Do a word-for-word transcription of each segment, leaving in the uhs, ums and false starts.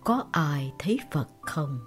có ai thấy Phật không?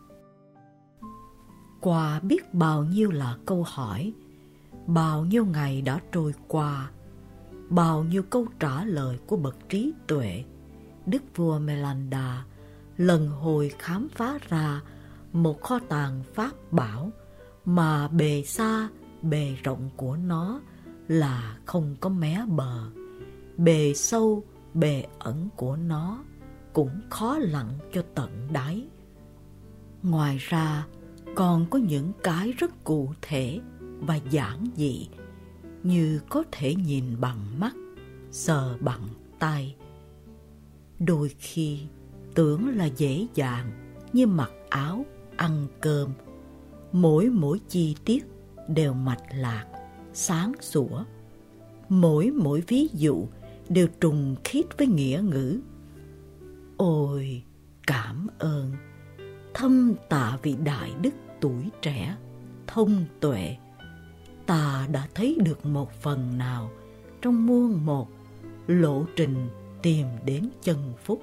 Qua biết bao nhiêu là câu hỏi, bao nhiêu ngày đã trôi qua, bao nhiêu câu trả lời của bậc trí tuệ, đức vua Melanda lần hồi khám phá ra một kho tàng pháp bảo mà bề xa, bề rộng của nó là không có mé bờ, bề sâu, bề ẩn của nó cũng khó lặn cho tận đáy. Ngoài ra, còn có những cái rất cụ thể và giản dị, như có thể nhìn bằng mắt, sờ bằng tay. Đôi khi tưởng là dễ dàng như mặc áo, ăn cơm. Mỗi mỗi chi tiết đều mạch lạc, sáng sủa. Mỗi mỗi ví dụ đều trùng khít với nghĩa ngữ. Ôi, cảm ơn, thâm tạ vị đại đức tuổi trẻ, thông tuệ. Ta đã thấy được một phần nào trong muôn một lộ trình tìm đến chân phúc.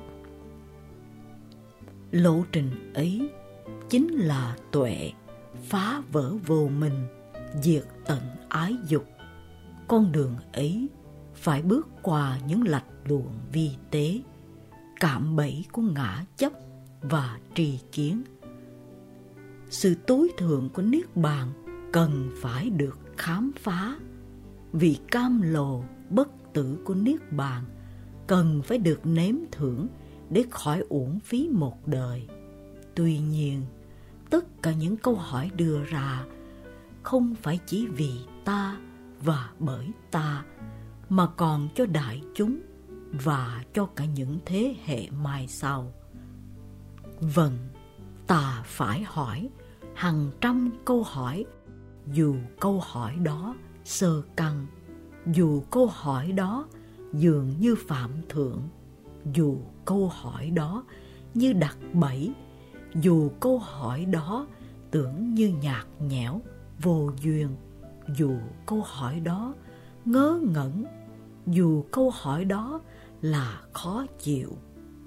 Lộ trình ấy chính là tuệ, phá vỡ vô minh, diệt tận ái dục. Con đường ấy phải bước qua những lạch luồng vi tế, cạm bẫy của ngã chấp và tri kiến. Sự tối thượng của Niết Bàn cần phải được khám phá. Vị cam lồ bất tử của Niết Bàn cần phải được nếm thưởng để khỏi uổng phí một đời. Tuy nhiên, tất cả những câu hỏi đưa ra không phải chỉ vì ta và bởi ta, mà còn cho đại chúng và cho cả những thế hệ mai sau. Vâng, ta phải hỏi hàng trăm câu hỏi, dù câu hỏi đó sơ căn, dù câu hỏi đó dường như phạm thượng, dù câu hỏi đó như đặt bẫy, dù câu hỏi đó tưởng như nhạt nhẽo, vô duyên, dù câu hỏi đó ngớ ngẩn, dù câu hỏi đó là khó chịu,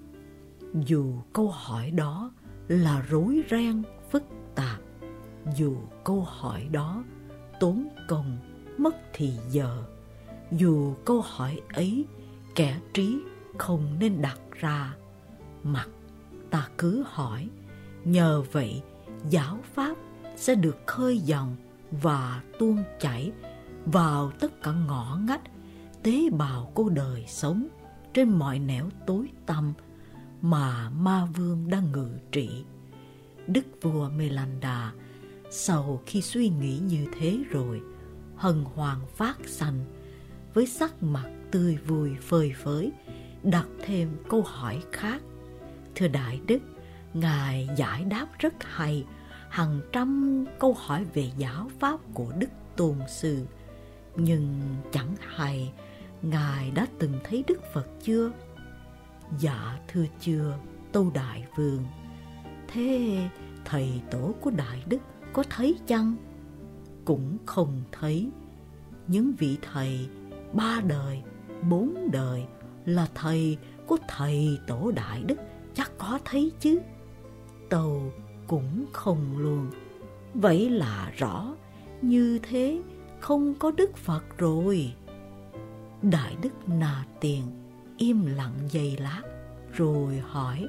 dù câu hỏi đó là rối ren phức tạp, dù câu hỏi đó tốn công mất thì giờ, dù câu hỏi ấy kẻ trí không nên đặt ra, mặc ta cứ hỏi. Nhờ vậy giáo pháp sẽ được khơi dòng và tuôn chảy vào tất cả ngõ ngách tế bào của đời sống trên mọi nẻo tối tăm mà ma vương đang ngự trị. Đức vua Melanda sau khi suy nghĩ như thế rồi, hân hoan phát sanh, với sắc mặt tươi vui phơi phới, đặt thêm câu hỏi khác. Thưa Đại Đức, Ngài giải đáp rất hay hàng trăm câu hỏi về giáo pháp của Đức Tôn Sư. Nhưng chẳng hay Ngài đã từng thấy Đức Phật chưa? Dạ thưa chưa, Tâu Đại Vương. Thế thầy tổ của Đại Đức có thấy chăng? Cũng không thấy. Những vị thầy ba đời, bốn đời là thầy của thầy tổ Đại Đức chắc có thấy chứ. Tâu cũng không luôn. Vậy là rõ như thế không có Đức Phật rồi. Đại Đức Na Tiền im lặng giây lát rồi hỏi: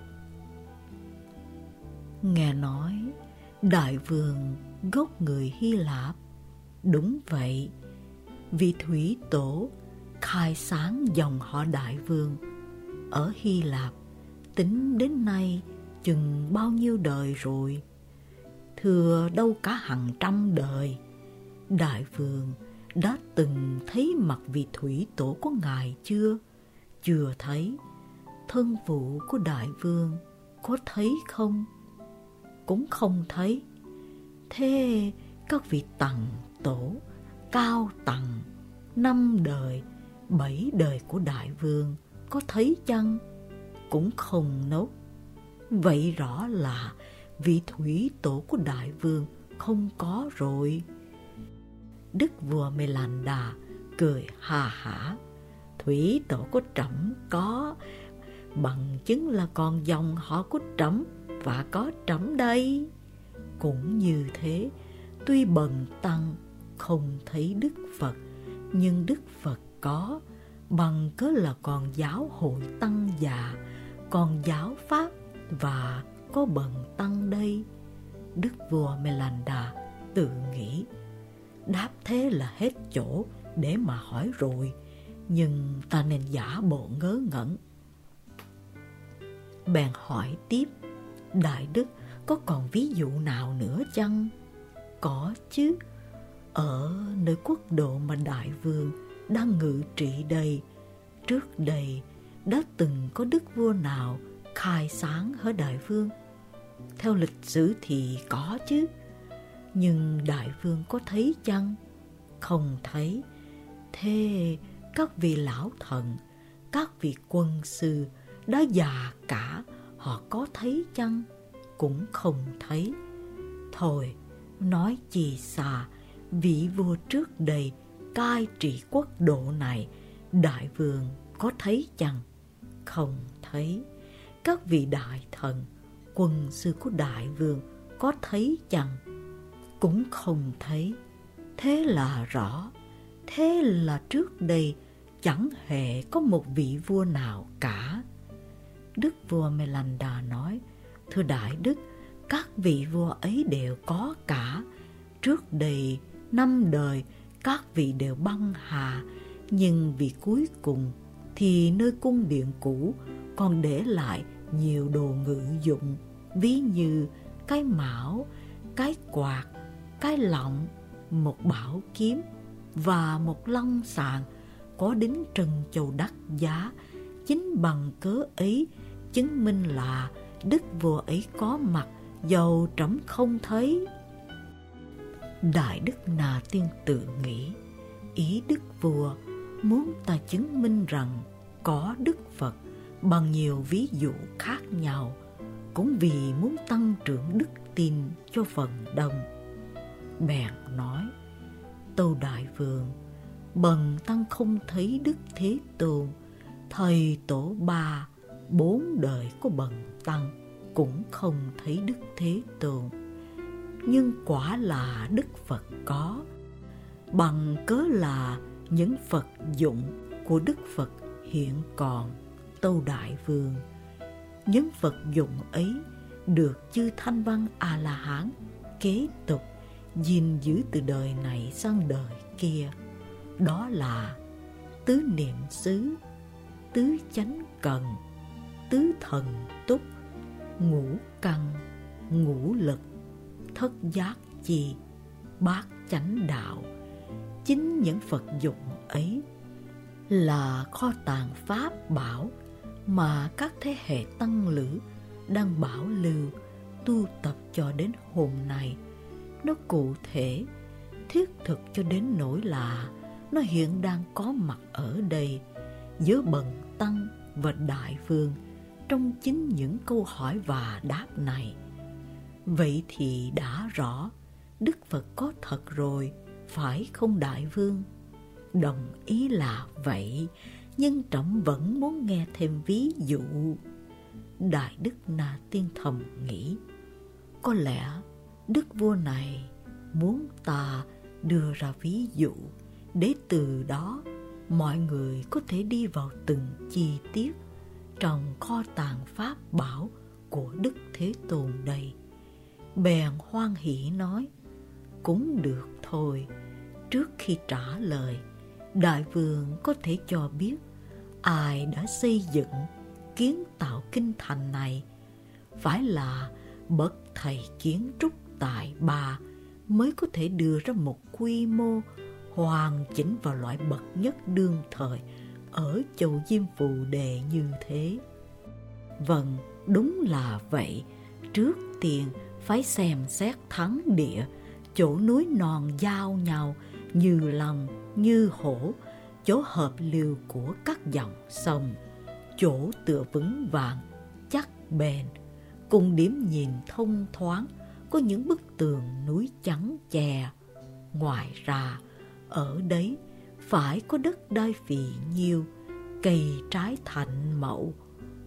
Nghe nói Đại Vương gốc người Hy Lạp? Đúng vậy. Vị thủy tổ khai sáng dòng họ Đại Vương ở Hy Lạp tính đến nay chừng bao nhiêu đời rồi? Thưa đâu cả hàng trăm đời. Đại Vương đã từng thấy mặt vị thủy tổ của Ngài chưa? Chưa thấy. Thân phụ của Đại Vương có thấy không? Cũng không thấy. Thế các vị tầng tổ, cao tầng, năm đời, bảy đời của Đại Vương có thấy chăng? Cũng không nốt. Vậy rõ là vị thủy tổ của Đại Vương không có rồi. Đức vua Melanda cười ha hả: Thủy tổ của trẫm có, bằng chứng là con dòng họ của trẫm và có trẫm đây. Cũng như thế, tuy bần tăng không thấy Đức Phật, nhưng Đức Phật có, bằng cớ là con giáo hội tăng già, con giáo pháp và có bần tăng đây. Đức vua Melanda tự nghĩ, đáp thế là hết chỗ để mà hỏi rồi, nhưng ta nên giả bộ ngớ ngẩn. Bèn hỏi tiếp, Đại Đức có còn ví dụ nào nữa chăng? Có chứ. Ở nơi quốc độ mà Đại Vương đang ngự trị đây, trước đây đã từng có đức vua nào khai sáng hỡi Đại Vương? Theo lịch sử thì có chứ, nhưng Đại Vương có thấy chăng? Không thấy. Thế các vị lão thần, các vị quân sư đã già cả, họ có thấy chăng? Cũng không thấy. Thôi, nói chi xa, vị vua trước đây cai trị quốc độ này, Đại Vương có thấy chăng? Không thấy. Các vị đại thần, quân sư của Đại Vương có thấy chăng? Cũng không thấy. Thế là rõ. Thế là trước đây chẳng hề có một vị vua nào cả. Đức vua Melanda nói, thưa Đại Đức, các vị vua ấy đều có cả. Trước đây năm đời các vị đều băng hà, nhưng vị cuối cùng thì nơi cung điện cũ còn để lại nhiều đồ ngự dụng, ví như cái mão, cái quạt, cái lọng, một bảo kiếm và một long sàng có đính trân châu đắt giá. Chính bằng cớ ấy chứng minh là đức vua ấy có mặt, dầu trẫm không thấy. Đại Đức Na Tiên tự nghĩ, ý đức vua muốn ta chứng minh rằng có Đức Phật bằng nhiều ví dụ khác nhau, cũng vì muốn tăng trưởng đức tin cho phần đông. Bèn nói, tâu Đại Vương, bần tăng không thấy Đức Thế Tôn, thầy tổ ba, bốn đời của bần tăng cũng không thấy Đức Thế Tôn. Nhưng quả là Đức Phật có, bằng cớ là những Phật dụng của Đức Phật hiện còn, tâu Đại Vương. Những Phật dụng ấy được chư Thanh Văn A-la-hán kế tục gìn giữ từ đời này sang đời kia. Đó là tứ niệm xứ, tứ chánh cần, tứ thần túc, ngũ căn, ngũ lực, thất giác chi, bát chánh đạo. Chính những Phật dụng ấy là kho tàng pháp bảo mà các thế hệ tăng lữ đang bảo lưu tu tập cho đến hôm nay. Nó cụ thể, thiết thực cho đến nỗi là nó hiện đang có mặt ở đây giữa bần tăng và Đại Vương trong chính những câu hỏi và đáp này. Vậy thì đã rõ, Đức Phật có thật rồi, phải không Đại Vương? Đồng ý là vậy, nhưng trẫm vẫn muốn nghe thêm ví dụ. Đại Đức Na Tiên thầm nghĩ, có lẽ đức vua này muốn ta đưa ra ví dụ để từ đó mọi người có thể đi vào từng chi tiết trong kho tàng pháp bảo của Đức Thế Tôn đây. Bèn hoan hỷ nói, cũng được thôi. Trước khi trả lời, Đại Vương có thể cho biết ai đã xây dựng, kiến tạo kinh thành này? Phải là bậc thầy kiến trúc tài ba mới có thể đưa ra một quy mô hoàn chỉnh và loại bậc nhất đương thời ở châu Diêm Phù Đề như thế. Vâng, đúng là vậy. Trước tiên phải xem xét thắng địa, chỗ núi non giao nhau như lòng như hổ, chỗ hợp lưu của các dòng sông, chỗ tựa vững vàng chắc bền, cùng điểm nhìn thông thoáng có những bức tường núi trắng chè. Ngoài ra, ở đấy phải có đất đai phì nhiêu, cây trái thạnh mậu,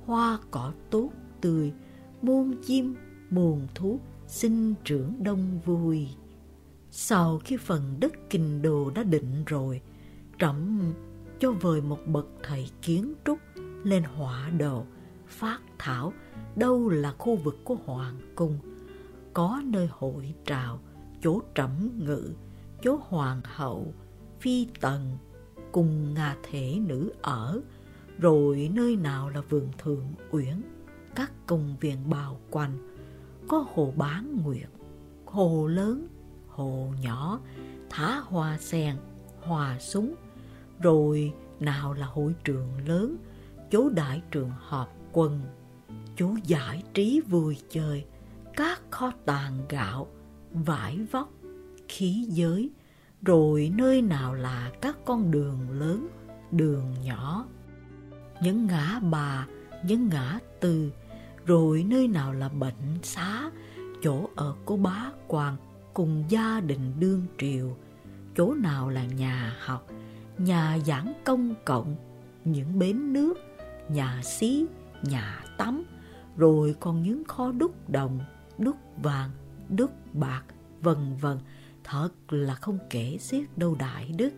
hoa cỏ tốt tươi, muôn chim, muôn thú, sinh trưởng đông vui. Sau khi phần đất Kinh Đô đã định rồi, trẫm cho vời một bậc thầy kiến trúc lên họa đồ, phát thảo đâu là khu vực của hoàng cung, có nơi hội trào, chỗ trẫm ngự, chỗ hoàng hậu, phi tần cùng ngà thể nữ ở, rồi nơi nào là vườn thượng uyển, các công viên bao quanh, có hồ Bán Nguyệt, hồ lớn, hồ nhỏ, thả hoa sen, hoa súng, rồi nào là hội trường lớn, chỗ đại trường họp quân, chỗ giải trí vui chơi, các kho tàng gạo, vải vóc, khí giới, rồi nơi nào là các con đường lớn, đường nhỏ, những ngã bà, những ngã tư, rồi nơi nào là bệnh xá, chỗ ở của bá quan cùng gia đình đương triều, chỗ nào là nhà học, nhà giảng công cộng, những bến nước, nhà xí, nhà tắm, rồi còn những kho đúc đồng, đúc vàng, đúc bạc, vân vân, thật là không kể xiết đâu đại đức.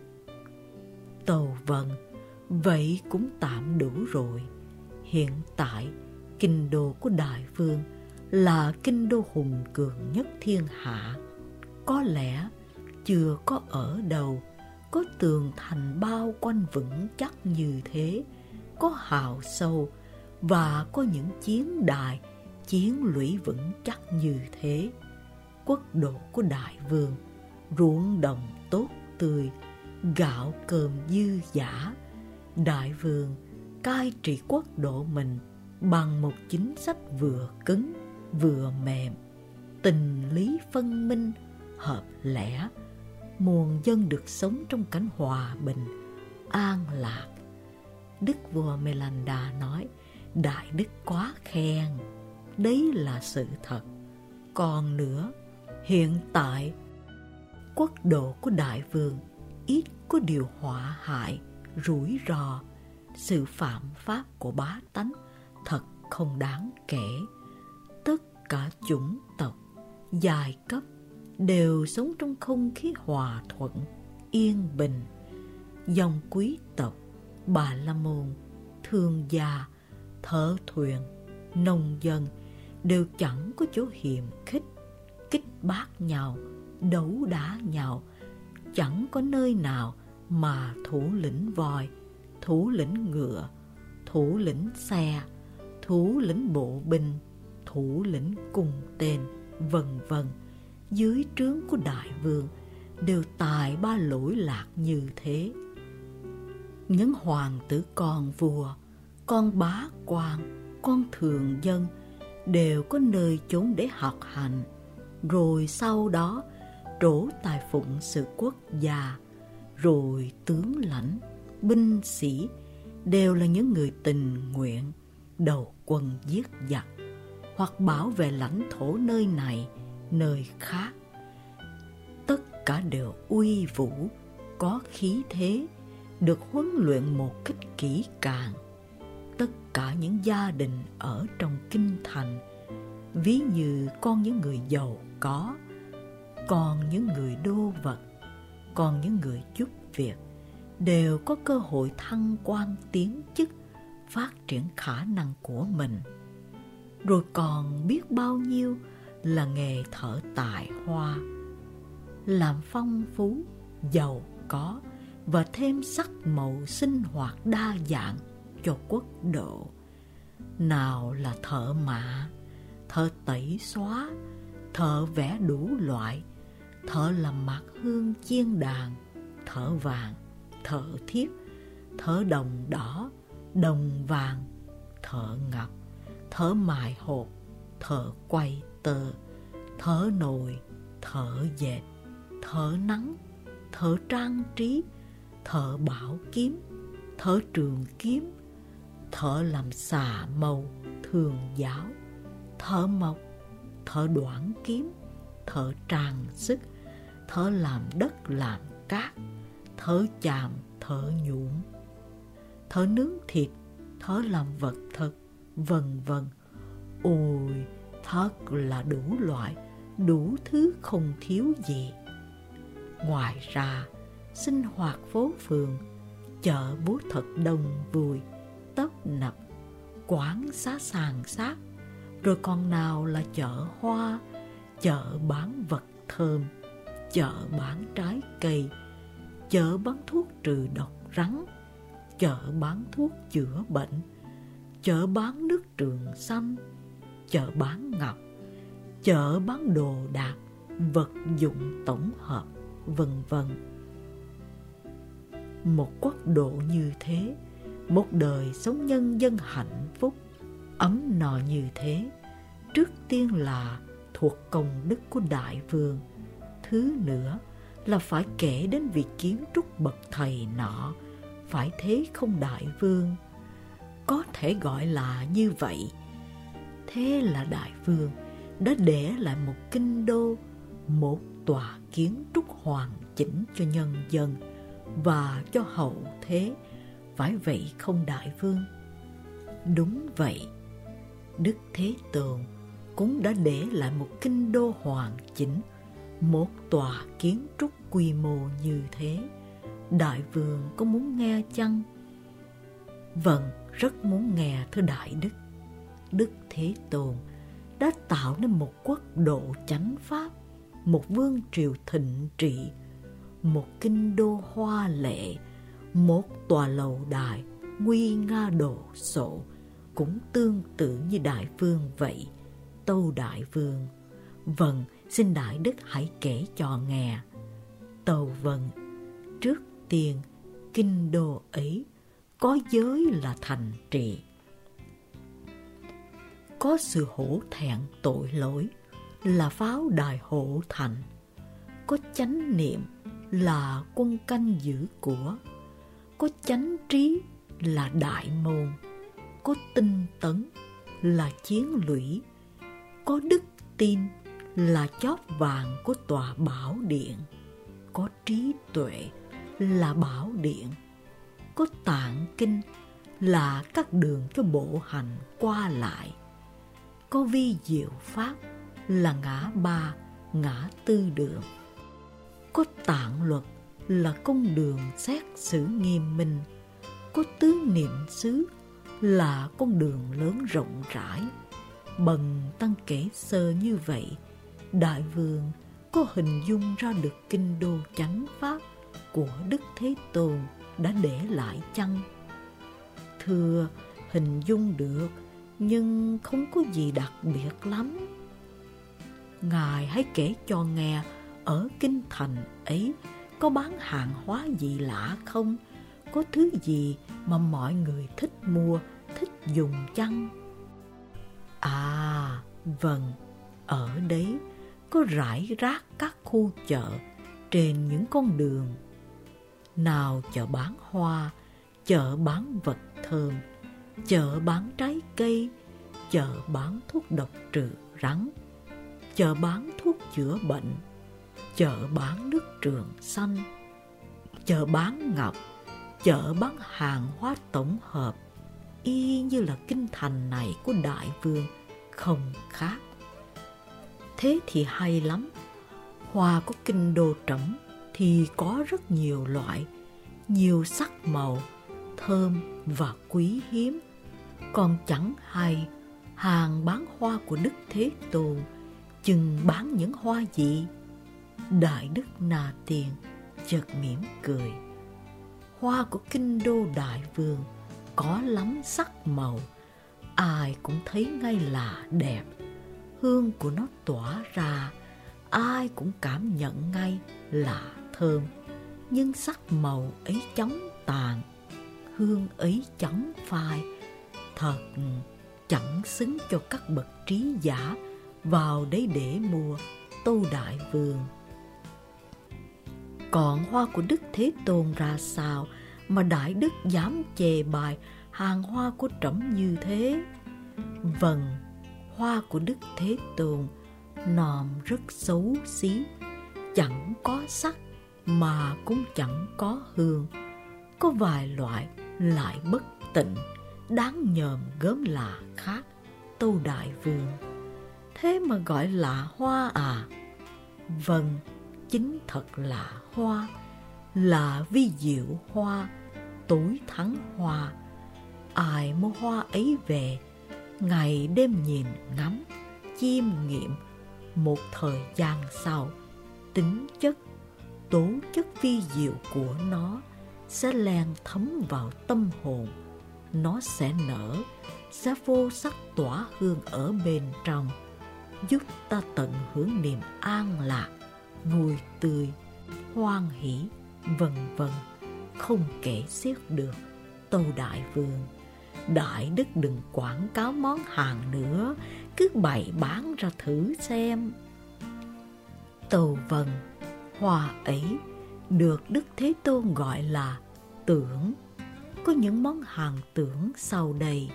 Tâu vâng, vậy cũng tạm đủ rồi. Hiện tại, kinh đô của Đại Vương là kinh đô hùng cường nhất thiên hạ. Có lẽ chưa có ở đâu có tường thành bao quanh vững chắc như thế, có hào sâu và có những chiến đài, chiến lũy vững chắc như thế. Quốc độ của Đại Vương, ruộng đồng tốt tươi, gạo cơm dư dả. Đại Vương cai trị quốc độ mình bằng một chính sách vừa cứng vừa mềm, tình lý phân minh, hợp lẽ, muôn dân được sống trong cảnh hòa bình, an lạc. Đức vua Melanda nói, đại đức quá khen, đấy là sự thật. Còn nữa, hiện tại, quốc độ của Đại Vương ít có điều họa hại, rủi ro, sự phạm pháp của bá tánh thật không đáng kể. Tất cả chủng tộc, giai cấp đều sống trong không khí hòa thuận, yên bình. Dòng quý tộc, bà la môn, thương gia, thợ thuyền, nông dân đều chẳng có chỗ hiềm khích, kích bác nhau, đấu đá nhau. Chẳng có nơi nào mà thủ lĩnh voi, thủ lĩnh ngựa, thủ lĩnh xe, thủ lĩnh bộ binh, thủ lĩnh cung tên, vân vân dưới trướng của Đại Vương đều tài ba lỗi lạc như thế. Những hoàng tử con vua, con bá quan, con thường dân đều có nơi chốn để học hành, rồi sau đó trổ tài phụng sự quốc gia. Rồi tướng lãnh, binh sĩ đều là những người tình nguyện đầu quân giết giặc hoặc bảo vệ lãnh thổ nơi này, nơi khác. Tất cả đều uy vũ, có khí thế, được huấn luyện một cách kỹ càng. Tất cả những gia đình ở trong kinh thành, ví như con những người giàu có, còn những người đô vật, còn những người giúp việc, đều có cơ hội thăng quan tiến chức, phát triển khả năng của mình. Rồi còn biết bao nhiêu là nghề thợ tài hoa, làm phong phú, giàu có và thêm sắc màu sinh hoạt đa dạng cho quốc độ. Nào là thợ mạ, thợ tẩy xóa, thợ vẽ đủ loại, thợ làm mạc hương chiên đàn, thợ vàng, thợ thiếp, thợ đồng đỏ, đồng vàng, thợ ngọc, thợ mài hột, thợ quay tơ, thợ nồi, thợ dệt, thợ nắng, thợ trang trí, thợ bảo kiếm, thợ trường kiếm, thợ làm xà mâu, thường giáo, thợ mộc, thợ đoản kiếm, thợ trang sức, thợ làm đất làm cát, thợ chàm, thợ nhuộm, thợ nướng thịt, thợ làm vật thực, vân vân. Ôi, thật là đủ loại, đủ thứ không thiếu gì. Ngoài ra, sinh hoạt phố phường, chợ búa thật đông vui, tấp nập, quán xá sàn sát, rồi còn nào là chợ hoa, chợ bán vật thơm, chợ bán trái cây, chợ bán thuốc trừ độc rắn, chợ bán thuốc chữa bệnh, chợ bán nước trường xanh, chợ bán ngọc, chợ bán đồ đạc, vật dụng tổng hợp, vân vân. Một quốc độ như thế, một đời sống nhân dân hạnh phúc, ấm no như thế, trước tiên là thuộc công đức của Đại Vương. Thứ nữa là phải kể đến việc kiến trúc bậc thầy nọ, phải thế không Đại Vương? Có thể gọi là như vậy. Thế là Đại Vương đã để lại một kinh đô, một tòa kiến trúc hoàn chỉnh cho nhân dân và cho hậu thế, phải vậy không Đại Vương? Đúng vậy, Đức Thế Tôn cũng đã để lại một kinh đô hoàn chỉnh, một tòa kiến trúc quy mô như thế. Đại Vương có muốn nghe chăng? Vâng, rất muốn nghe thưa Đại Đức. Đức Thế Tôn đã tạo nên một quốc độ chánh pháp, một vương triều thịnh trị, một kinh đô hoa lệ, một tòa lầu đài nguy nga đồ sộ, cũng tương tự như Đại Vương vậy. Tâu Đại Vương. Vâng, xin Đại Đức hãy kể cho nghe. Tâu vâng. Trước tiên, kinh đô ấy có giới là thành trì, có sự hổ thẹn tội lỗi là pháo đài hộ thành, có chánh niệm là quân canh giữ của, có chánh trí là đại môn, có tinh tấn là chiến lũy, có đức tin là chóp vàng của tòa bảo điện, có trí tuệ là bảo điện, có tạng kinh là các đường cho bộ hành qua lại, có vi diệu pháp là ngã ba, ngã tư đường, có tạng luật là công đường xét xử nghiêm minh, có tứ niệm xứ là con đường lớn rộng rãi. Bần tăng kể sơ như vậy, Đại Vương có hình dung ra được kinh đô chánh pháp của Đức Thế Tôn đã để lại chăng? Thưa, hình dung được, nhưng không có gì đặc biệt lắm. Ngài hãy kể cho nghe, ở kinh thành ấy có bán hàng hóa gì lạ không? Có thứ gì mà mọi người thích mua, thích dùng chăng? À, vâng, ở đấy có rải rác các khu chợ trên những con đường. Nào chợ bán hoa, chợ bán vật thơm, chợ bán trái cây, chợ bán thuốc độc trừ rắn, chợ bán thuốc chữa bệnh, chợ bán nước trường xanh, chợ bán ngọc, chợ bán hàng hóa tổng hợp, y như là kinh thành này của Đại Vương, không khác. Thế thì hay lắm. Hoa của kinh đô trẫm thì có rất nhiều loại, nhiều sắc màu, thơm và quý hiếm. Còn chẳng hay hàng bán hoa của Đức Thế Tôn chừng bán những hoa gì? Đại Đức Na Tiên chợt mỉm cười. Hoa của kinh đô Đại Vương có lắm sắc màu, ai cũng thấy ngay là đẹp. Hương của nó tỏa ra, ai cũng cảm nhận ngay là thơm. Nhưng sắc màu ấy chóng tàn, hương ấy chóng phai, thật chẳng xứng cho các bậc trí giả vào đấy để mua, Tâu Đại Vương. Còn hoa của Đức Thế Tôn ra sao mà Đại Đức dám chê bài hàng hoa của trẫm như thế? Vâng, hoa của Đức Thế Tôn nòm rất xấu xí, chẳng có sắc mà cũng chẳng có hương. Có vài loại lại bất tịnh, đáng nhòm gớm lạ khác, Tâu Đại Vương. Thế mà gọi là hoa à? Vâng, chính thật là hoa, là vi diệu hoa, tối thắng hoa. Ai mua hoa ấy về, ngày đêm nhìn ngắm, chiêm nghiệm, một thời gian sau, tính chất, tố chất vi diệu của nó sẽ len thấm vào tâm hồn. Nó sẽ nở, sẽ vô sắc tỏa hương ở bên trong, giúp ta tận hưởng niềm an lạc, vui tươi, hoan hỷ, vân vân, không kể xiết được. Tâu Đại Vương, Đại Đức đừng quảng cáo món hàng nữa, cứ bày bán ra thử xem. Tâu vâng, hoa ấy được Đức Thế Tôn gọi là tưởng. Có những món hàng tưởng sau đây: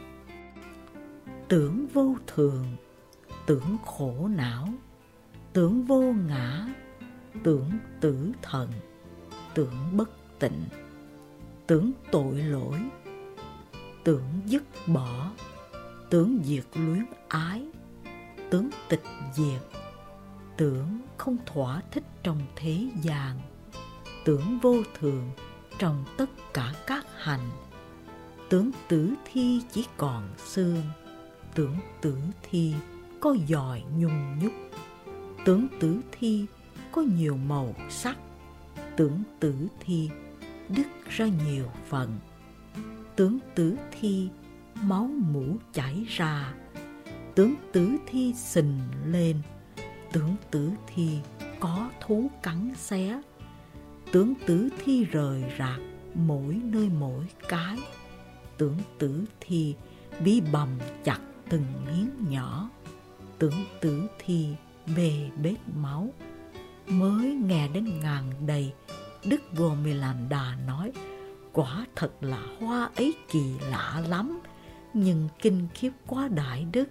tưởng vô thường, tưởng khổ não, tưởng vô ngã, tưởng tử thần, tưởng bất tịnh, tưởng tội lỗi, tưởng dứt bỏ, tưởng diệt luyến ái, tưởng tịch diệt, tưởng không thỏa thích trong thế gian, tưởng vô thường trong tất cả các hành, tưởng tử thi chỉ còn xương, tưởng tử thi có giòi nhung nhúc, tưởng tử thi có nhiều màu sắc, tưởng tử thi đứt ra nhiều phần, tưởng tử thi máu mủ chảy ra, tưởng tử thi sình lên, tưởng tử thi có thú cắn xé, tưởng tử thi rời rạc mỗi nơi mỗi cái, tưởng tử thi bị bầm chặt từng miếng nhỏ, tưởng tử thi bê bết máu. Mới nghe đến ngàn đầy, Đức Vua Mê Lan Đà nói: quả thật là hoa ấy kỳ lạ lắm, nhưng kinh khiếp quá đại đức.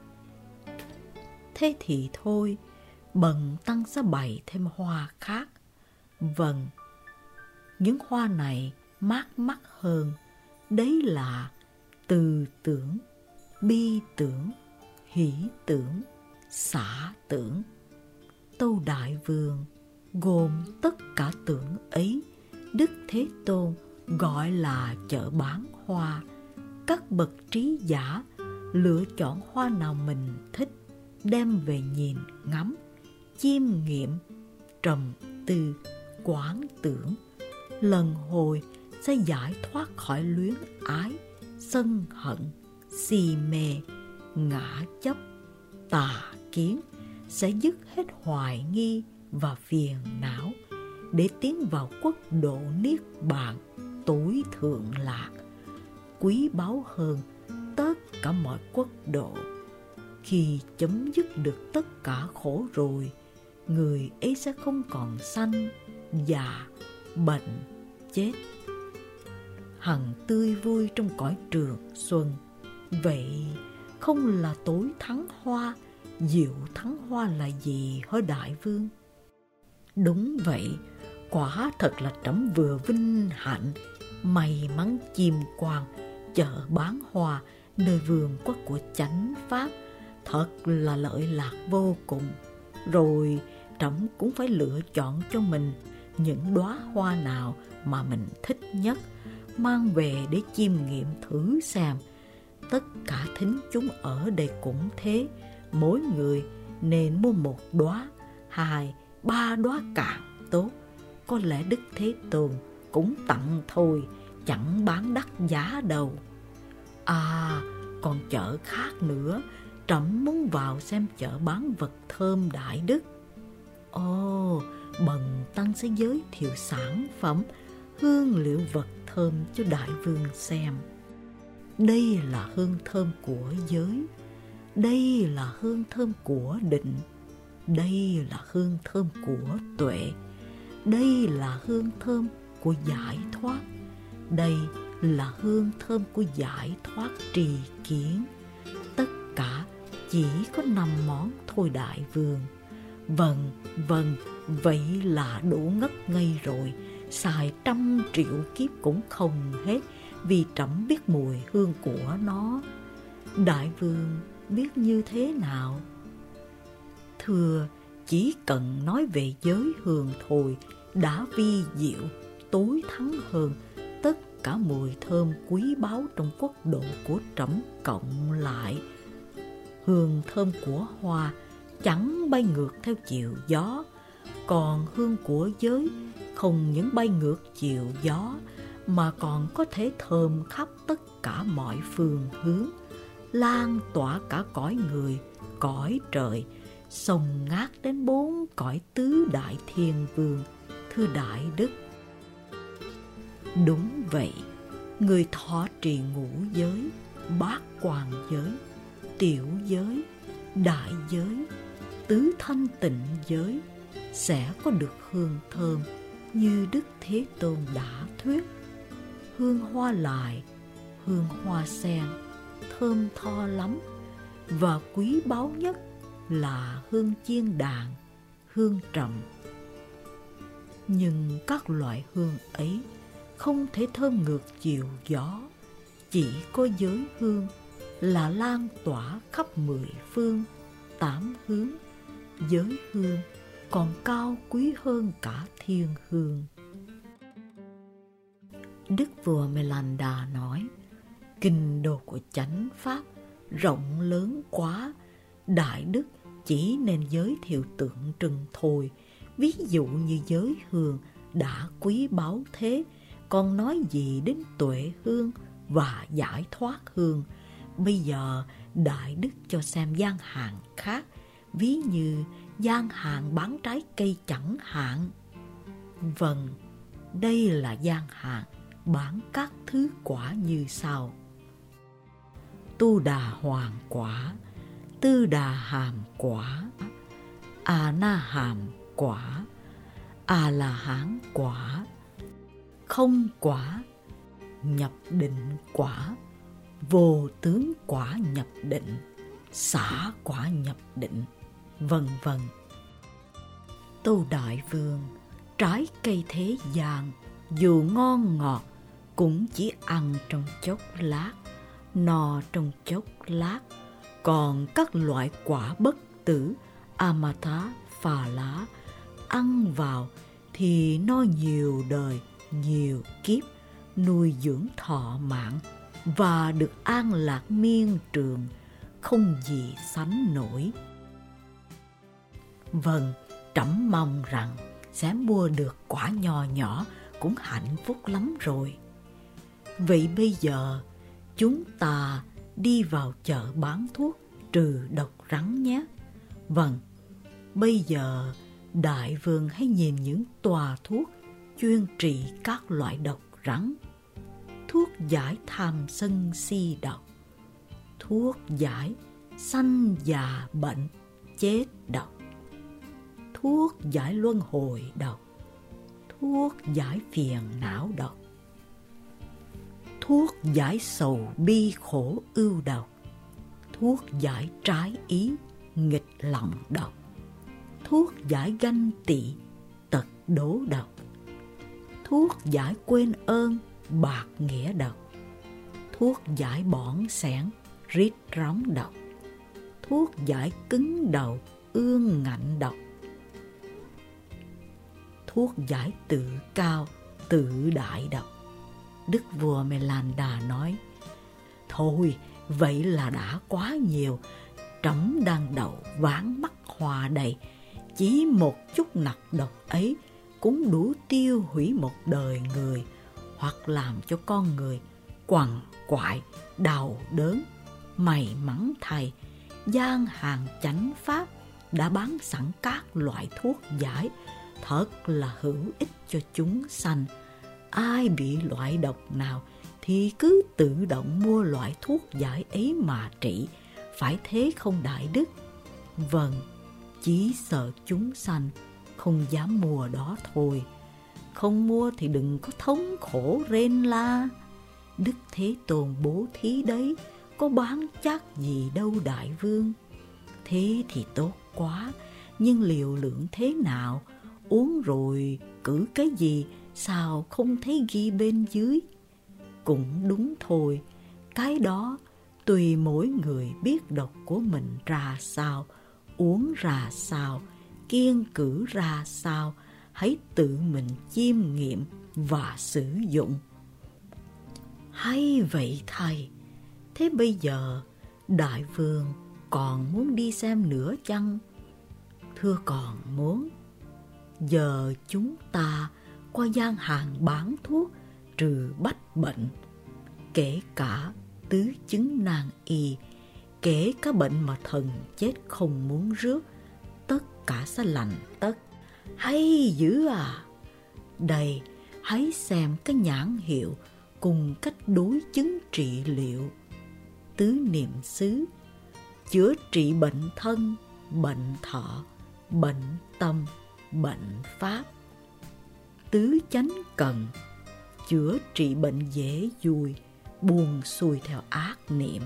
Thế thì thôi, bần tăng sẽ bày thêm hoa khác. Vâng, những hoa này mát mắt hơn, đấy là từ tưởng, bi tưởng, hỷ tưởng, xả tưởng. Tâu Đại Vương, gồm tất cả tưởng ấy, Đức Thế Tôn gọi là chợ bán hoa. Các bậc trí giả lựa chọn hoa nào mình thích, đem về nhìn ngắm, chiêm nghiệm, trầm tư, quán tưởng, lần hồi sẽ giải thoát khỏi luyến ái, sân hận, si mê, ngã chấp, tà kiến, sẽ dứt hết hoài nghi và phiền não, để tiến vào quốc độ niết bàn tối thượng lạc, quý báu hơn tất cả mọi quốc độ. Khi chấm dứt được tất cả khổ rồi, người ấy sẽ không còn sanh, già, bệnh, chết, hằng tươi vui trong cõi trường xuân. Vậy không là tối thắng hoa, diệu thắng hoa là gì hỡi Đại Vương? Đúng vậy, quả thật là trẫm vừa vinh hạnh, may mắn chiêm quan chợ bán hoa nơi vườn quốc của chánh pháp, thật là lợi lạc vô cùng. Rồi trẫm cũng phải lựa chọn cho mình những đóa hoa nào mà mình thích nhất, mang về để chiêm nghiệm thử xem. Tất cả thính chúng ở đây cũng thế, mỗi người nên mua một đóa, hai, ba đóa càng tốt. Có lẽ Đức Thế Tôn cũng tặng thôi, chẳng bán đắt giá đâu. À, còn chợ khác nữa, trẫm muốn vào xem chợ bán vật thơm đại đức. Ồ, bần tăng sẽ giới thiệu sản phẩm hương liệu vật thơm cho Đại Vương xem. Đây là hương thơm của giới, đây là hương thơm của định, đây là hương thơm của tuệ, đây là hương thơm của giải thoát, đây là hương thơm của giải thoát trì kiến. Tất cả chỉ có năm món thôi Đại Vương. Vâng, vâng, vậy là đủ ngất ngây rồi, xài trăm triệu kiếp cũng không hết, vì trẫm biết mùi hương của nó. Đại vương biết như thế nào? Thưa, chỉ cần nói về giới hương thôi đã vi diệu, tối thắng hơn tất cả mùi thơm quý báu trong quốc độ của trẫm cộng lại. Hương thơm của hoa chẳng bay ngược theo chiều gió, còn hương của giới không những bay ngược chiều gió mà còn có thể thơm khắp tất cả mọi phương hướng, lan tỏa cả cõi người, cõi trời, sông ngát đến bốn cõi tứ đại thiên vương. Thưa đại đức, đúng vậy, người thọ trì ngũ giới, bát quan giới, tiểu giới, đại giới, tứ thanh tịnh giới sẽ có được hương thơm như Đức Thế Tôn đã thuyết. Hương hoa lài, hương hoa sen thơm tho lắm, và quý báu nhất là hương chiên đàn, hương trầm. Nhưng các loại hương ấy không thể thơm ngược chiều gió, chỉ có giới hương là lan tỏa khắp mười phương, tám hướng. Giới hương còn cao quý hơn cả thiên hương. Đức vua Melanda nói, kinh đô của chánh pháp rộng lớn quá, đại đức chỉ nên giới thiệu tượng trưng thôi. Ví dụ như giới hương đã quý báu thế, còn nói gì đến tuệ hương và giải thoát hương. Bây giờ đại đức cho xem gian hàng khác, ví như gian hàng bán trái cây chẳng hạn. Vâng, đây là gian hàng bán các thứ quả như sau: Tu Đà Hoàng quả, Tư Đà Hàm quả, A Na Hàm quả, A La Hán quả, Không quả, Nhập định quả, Vô tướng quả nhập định, Xả quả nhập định, vân vân. Tâu đại vương, trái cây thế gian dù ngon ngọt cũng chỉ ăn trong chốc lát, no trong chốc lát. Còn các loại quả bất tử, Amata, Phà Lá, ăn vào thì no nhiều đời, nhiều kiếp, nuôi dưỡng thọ mạng và được an lạc miên trường, không gì sánh nổi. Vâng, trẫm mong rằng sẽ mua được quả nho nhỏ cũng hạnh phúc lắm rồi. Vậy bây giờ chúng ta đi vào chợ bán thuốc trừ độc rắn nhé. Vâng, bây giờ đại vương hãy nhìn những tòa thuốc chuyên trị các loại độc rắn. Thuốc giải tham sân si độc, thuốc giải sanh già bệnh chết độc, thuốc giải luân hồi độc, thuốc giải phiền não độc, thuốc giải sầu bi khổ ưu độc, thuốc giải trái ý nghịch lòng độc, thuốc giải ganh tị tật đố độc, thuốc giải quên ơn bạc nghĩa độc, thuốc giải bỏng sẻn rít róng độc, thuốc giải cứng đầu ương ngạnh độc, thuốc giải tự cao tự đại độc. Đức vua Melanda nói, thôi vậy là đã quá nhiều, trẫm đang đậu ván mắt hoa đầy, chỉ một chút nặc độc ấy cũng đủ tiêu hủy một đời người, hoặc làm cho con người quằn quại đau đớn. May mắn thay, gian hàng chánh pháp đã bán sẵn các loại thuốc giải, thật là hữu ích cho chúng sanh. Ai bị loại độc nào thì cứ tự động mua loại thuốc giải ấy mà trị, phải thế không đại đức? Vâng, chỉ sợ chúng sanh không dám mua đó thôi. Không mua thì đừng có thống khổ rên la. Đức Thế Tôn bố thí đấy, có bán chắc gì đâu đại vương. Thế thì tốt quá, nhưng liều lượng thế nào? Uống rồi cử cái gì sao không thấy ghi bên dưới? cũng đúng thôi. Cái đó tùy mỗi người biết độc của mình ra sao, uống ra sao, kiêng cữ ra sao, hãy tự mình chiêm nghiệm và sử dụng. Hay vậy thầy, thế bây giờ đại vương còn muốn đi xem nữa chăng? Thưa còn muốn. Giờ chúng ta qua gian hàng bán thuốc trừ bách bệnh, kể cả tứ chứng nan y, kể cả bệnh mà thần chết không muốn rước, tất cả sẽ lành tất. Hay dữ à! Đây, hãy xem cái nhãn hiệu cùng cách đối chứng trị liệu. Tứ niệm xứ, chữa trị bệnh thân, bệnh thọ, bệnh tâm, bệnh pháp. Tứ chánh cần, chữa trị bệnh dễ vui, buồn xuôi theo ác niệm.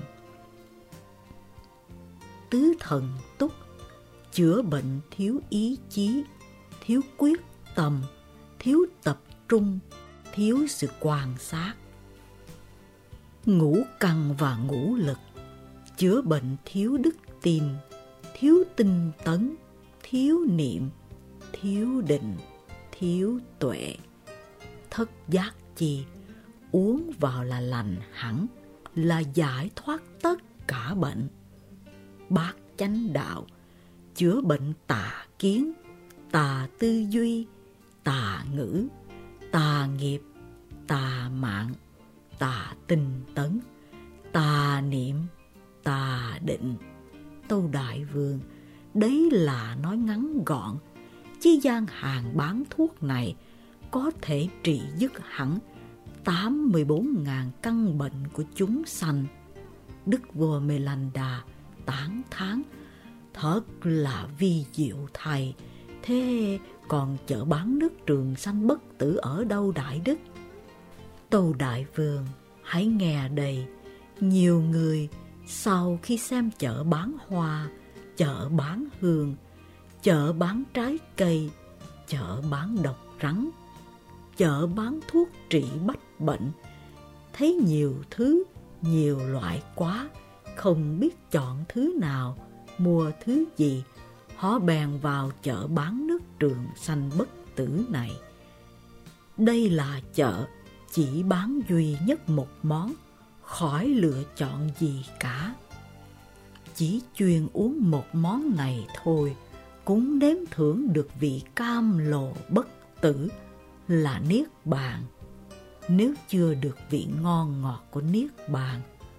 Tứ thần túc, chữa bệnh thiếu ý chí, thiếu quyết tâm, thiếu tập trung, thiếu sự quan sát. Ngũ căn và ngũ lực, chữa bệnh thiếu đức tin, thiếu tinh tấn, thiếu niệm, thiếu định, thiếu tuệ. Thất giác chi, uống vào là lành hẳn, là giải thoát tất cả bệnh. Bát chánh đạo, chữa bệnh tà kiến, tà tư duy, tà ngữ, tà nghiệp, tà mạng, tà tinh tấn, tà niệm, tà định. Tâu đại vương, đấy là nói ngắn gọn, chứ gian hàng bán thuốc này có thể trị dứt hẳn tám mươi bốn ngàn căn bệnh của chúng sanh. Đức vua Melanda tán thán, thật là vi diệu thầy. Thế còn chợ bán nước Trường Sanh bất tử ở đâu đại đức? Tâu đại vương, hãy nghe đây. Nhiều người sau khi xem chợ bán hoa, chợ bán hương, chợ bán trái cây, chợ bán độc rắn, chợ bán thuốc trị bách bệnh, thấy nhiều thứ, nhiều loại quá, không biết chọn thứ nào, mua thứ gì, họ bèn vào chợ bán nước Trường Sanh bất tử này. Đây là chợ chỉ bán duy nhất một món, khỏi lựa chọn gì cả. Chỉ chuyên uống một món này thôi, cũng nếm thưởng được vị cam lồ bất tử là niết bàn. Nếu chưa được vị ngon ngọt của niết bàn,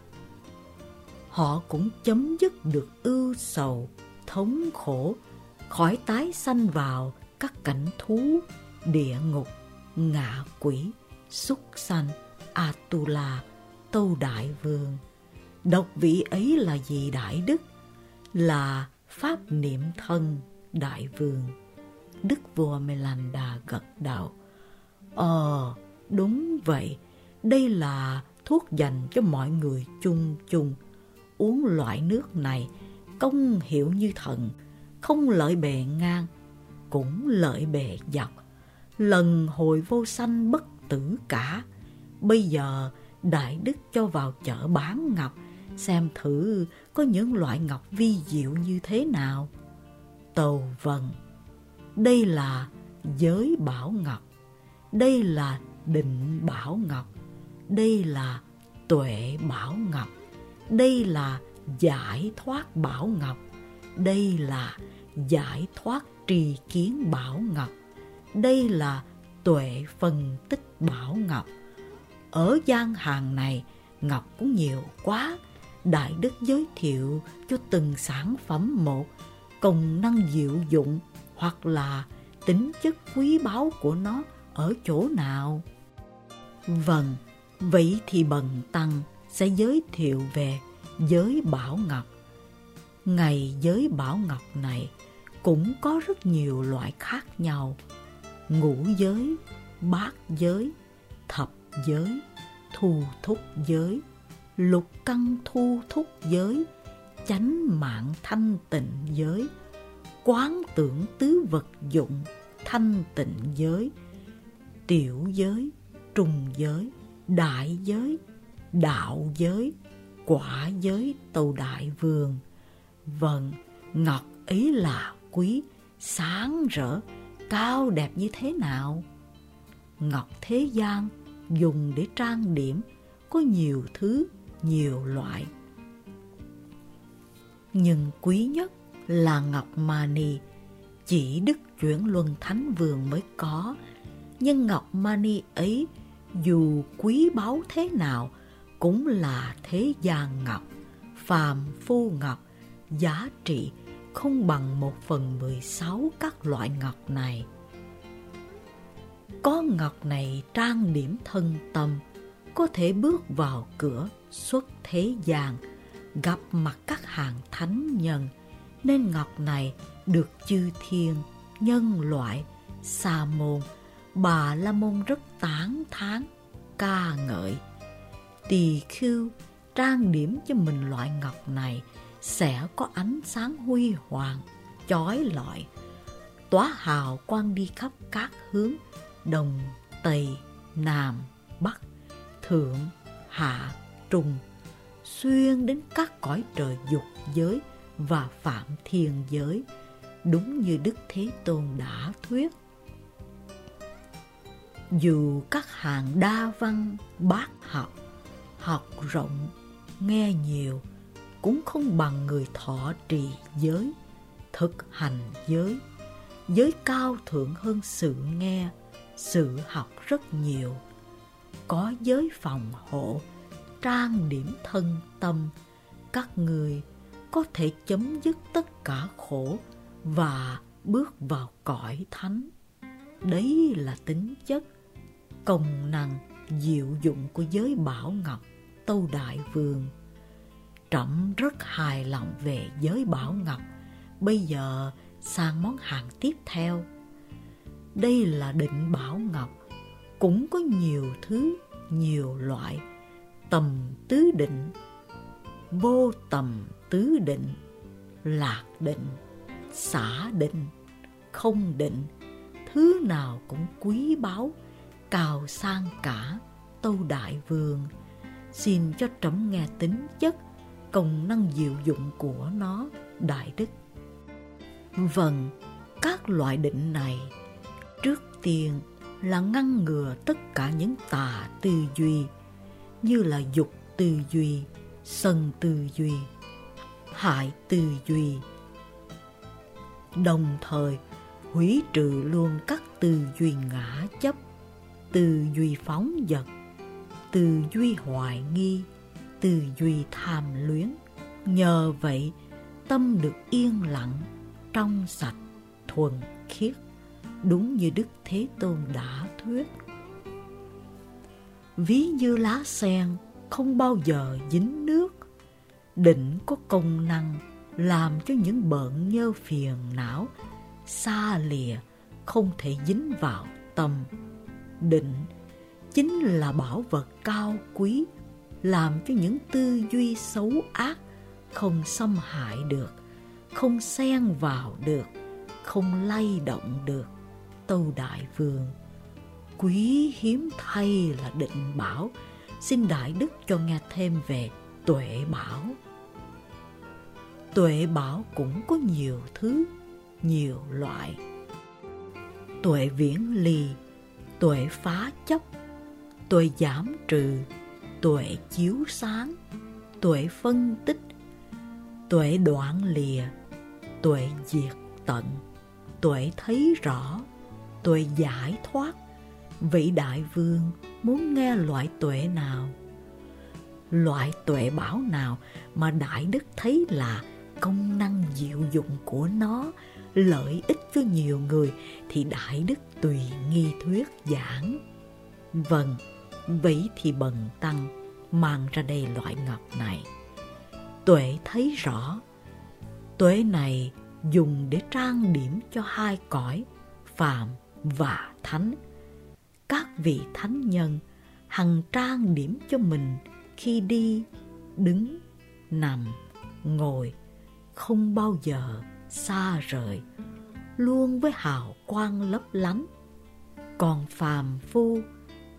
họ cũng chấm dứt được ưu sầu, thống khổ, khỏi tái sanh vào các cảnh thú, địa ngục, ngạ quỷ, súc sanh, Atula. Tâu đại vương, độc vị ấy là gì đại đức? Là pháp niệm thân đại vương. Đức vua Melanda gật đầu. Ờ, đúng vậy, đây là thuốc dành cho mọi người chung chung. Uống loại nước này công hiệu như thần, không lợi bề ngang, cũng lợi bề dọc, lần hồi vô sanh bất tử cả. Bây giờ đại đức cho vào chợ bán ngọc, xem thử có những loại ngọc vi diệu như thế nào. Tâu vâng, đây là giới bảo ngọc, đây là định bảo ngọc, đây là tuệ bảo ngọc, đây là giải thoát bảo ngọc, đây là giải thoát tri kiến bảo ngọc, đây là tuệ phân tích bảo ngọc. Ở gian hàng này ngọc cũng nhiều quá, đại đức giới thiệu cho từng sản phẩm một, công năng diệu dụng hoặc là tính chất quý báu của nó ở chỗ nào. Vâng, vậy thì bần tăng sẽ giới thiệu về giới bảo ngọc. Ngày giới bảo ngọc này cũng có rất nhiều loại khác nhau: ngũ giới, bát giới, thập giới, thu thúc giới, lục căn thu thúc giới, chánh mạng thanh tịnh giới, quán tưởng tứ vật dụng thanh tịnh giới, tiểu giới, trung giới, đại giới, đạo giới, quả giới Tâu Đại Vương. Vâng, ngọc ấy là quý, sáng rỡ, cao đẹp như thế nào? Ngọc thế gian dùng để trang điểm có nhiều thứ, nhiều loại. Nhưng quý nhất là ngọc mani, chỉ Đức Chuyển Luân Thánh Vương mới có. Nhưng ngọc mani ấy dù quý báu thế nào cũng là thế gian ngọc, phàm phu ngọc, giá trị không bằng một phần mười sáu các loại ngọc này. Có ngọc này trang điểm thân tâm, có thể bước vào cửa xuất thế gian, gặp mặt các hàng thánh nhân, nên ngọc này được chư thiên, nhân loại, Sa môn, Bà La môn rất tán thán, ca ngợi. Tỳ khưu trang điểm cho mình loại ngọc này sẽ có ánh sáng huy hoàng, chói lọi, tỏa hào quang đi khắp các hướng đông, tây, nam, bắc, thượng, hạ, trung, xuyên đến các cõi trời dục giới và phạm thiên giới, đúng như Đức Thế Tôn đã thuyết. Dù các hàng đa văn, bác học, học rộng, nghe nhiều, cũng không bằng người thọ trì giới, thực hành giới. Giới cao thượng hơn sự nghe, sự học rất nhiều. Có giới phòng hộ, trang điểm thân tâm, các người có thể chấm dứt tất cả khổ và bước vào cõi thánh. Đấy là tính chất, công năng, diệu dụng của giới bảo ngọc Tâu Đại Vương. Trẫm rất hài lòng về giới bảo ngọc. Bây giờ sang món hàng tiếp theo. Đây là định bảo ngọc, cũng có nhiều thứ, nhiều loại. Tầm tứ định, vô tầm tứ định, lạc định, xả định, không định, thứ nào cũng quý báu, cao sang cả. Tâu Đại Vương, xin cho trẫm nghe tính chất, công năng diệu dụng của nó, đại đức. Vâng, các loại định này trước tiên là ngăn ngừa tất cả những tà tư duy, như là dục tư duy, sân tư duy, hại tư duy. Đồng thời hủy trừ luôn các tư duy ngã chấp, tư duy phóng dật, tư duy hoài nghi, tư duy tham luyến. Nhờ vậy tâm được yên lặng, trong sạch, thuần khiết, đúng như Đức Thế Tôn đã thuyết. Ví như lá sen không bao giờ dính nước, định có công năng làm cho những bận nhơ phiền não xa lìa, không thể dính vào tâm. Định chính là bảo vật cao quý, làm cho những tư duy xấu ác không xâm hại được, không xen vào được, không lay động được. Tâu Đại Vương, quý hiếm thay là định bảo. Xin Đại Đức cho nghe thêm về tuệ bảo. Tuệ bảo cũng có nhiều thứ, nhiều loại. Tuệ viễn ly, tuệ phá chấp, tuệ giảm trừ, tuệ chiếu sáng, tuệ phân tích, tuệ đoạn lìa, tuệ diệt tận, tuệ thấy rõ, tuệ giải thoát. Vị Đại Vương muốn nghe loại tuệ nào? Loại tuệ bảo nào mà Đại Đức thấy là công năng diệu dụng của nó lợi ích cho nhiều người thì Đại Đức tùy nghi thuyết giảng. Vâng, vậy thì bần tăng mang ra đây loại ngọc này. Tuệ thấy rõ, tuệ này dùng để trang điểm cho hai cõi, phàm và thánh. Các vị thánh nhân hằng trang điểm cho mình khi đi, đứng, nằm, ngồi, không bao giờ xa rời, luôn với hào quang lấp lánh. Còn phàm phu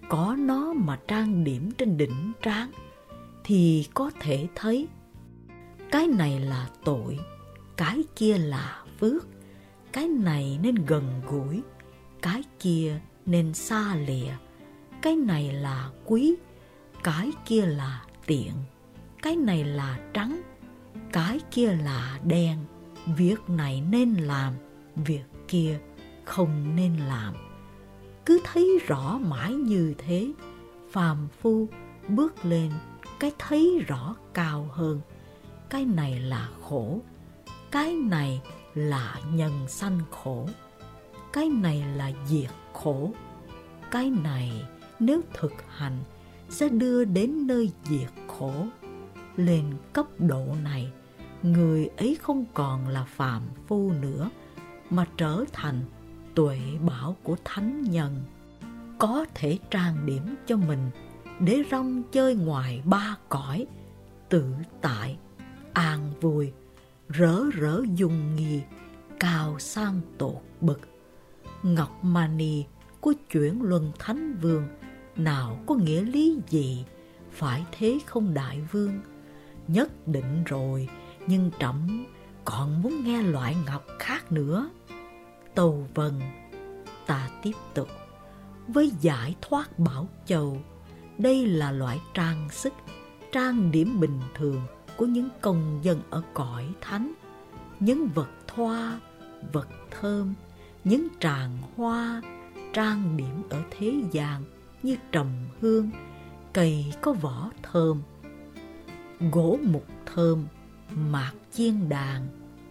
có nó mà trang điểm trên đỉnh trán thì có thể thấy cái này là tội, cái kia là phước, cái này nên gần gũi, cái kia nên xa lìa, cái này là quý, cái kia là tiện, cái này là trắng, cái kia là đen, việc này nên làm, việc kia không nên làm. Cứ thấy rõ mãi như thế, phàm phu bước lên cái thấy rõ cao hơn. Cái này là khổ, cái này là nhân sanh khổ, cái này là diệt khổ, cái này nếu thực hành sẽ đưa đến nơi diệt khổ. Lên cấp độ này, người ấy không còn là phàm phu nữa, mà trở thành tuệ bảo của thánh nhân. Có thể trang điểm cho mình để rong chơi ngoài ba cõi, tự tại, an vui, rỡ rỡ dung nghi, cao sang tột bậc. Ngọc Mani của chuyển luân thánh vương nào có nghĩa lý gì? Phải thế không đại vương? Nhất định rồi, nhưng trẫm còn muốn nghe loại ngọc khác nữa. Tâu vân, ta tiếp tục. Với giải thoát bảo châu, đây là loại trang sức, trang điểm bình thường của những công dân ở cõi thánh. Những vật thoa, vật thơm, những tràng hoa, trang điểm ở thế gian như trầm hương, cây có vỏ thơm, gỗ mục thơm, mạc chiên đàn,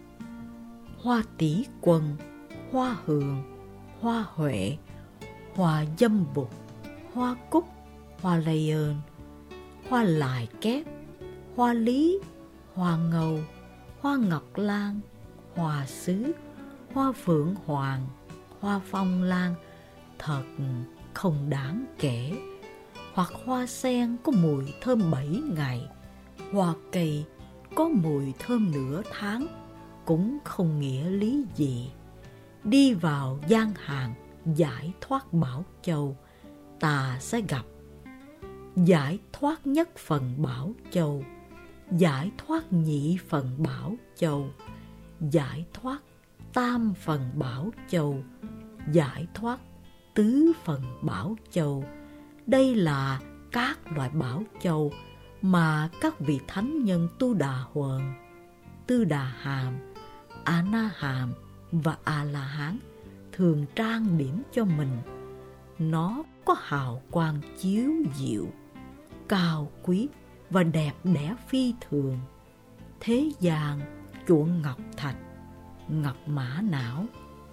hoa tỷ quân, hoa hường, hoa huệ, hoa dâm bụt, hoa cúc, hoa lây ơn, hoa lài kép, hoa lý, hoa ngầu, hoa ngọc lan, hoa sứ, hoa phượng hoàng, hoa phong lan, thật không đáng kể. Hoặc hoa sen có mùi thơm bảy ngày, hoa cây có mùi thơm nửa tháng, cũng không nghĩa lý gì. Đi vào gian hàng giải thoát bảo châu, ta sẽ gặp giải thoát nhất phần bảo châu, giải thoát nhị phần bảo châu, giải thoát tam phần bảo châu, giải thoát tứ phần bảo châu. Đây là các loại bảo châu mà các vị thánh nhân Tu Đà Huần, Tư Đà Hàm, A Na Hàm và A La Hán thường trang điểm cho mình. Nó có hào quang chiếu diệu, cao quý và đẹp đẽ phi thường. Thế gian chuộng ngọc thạch, ngọc mã não,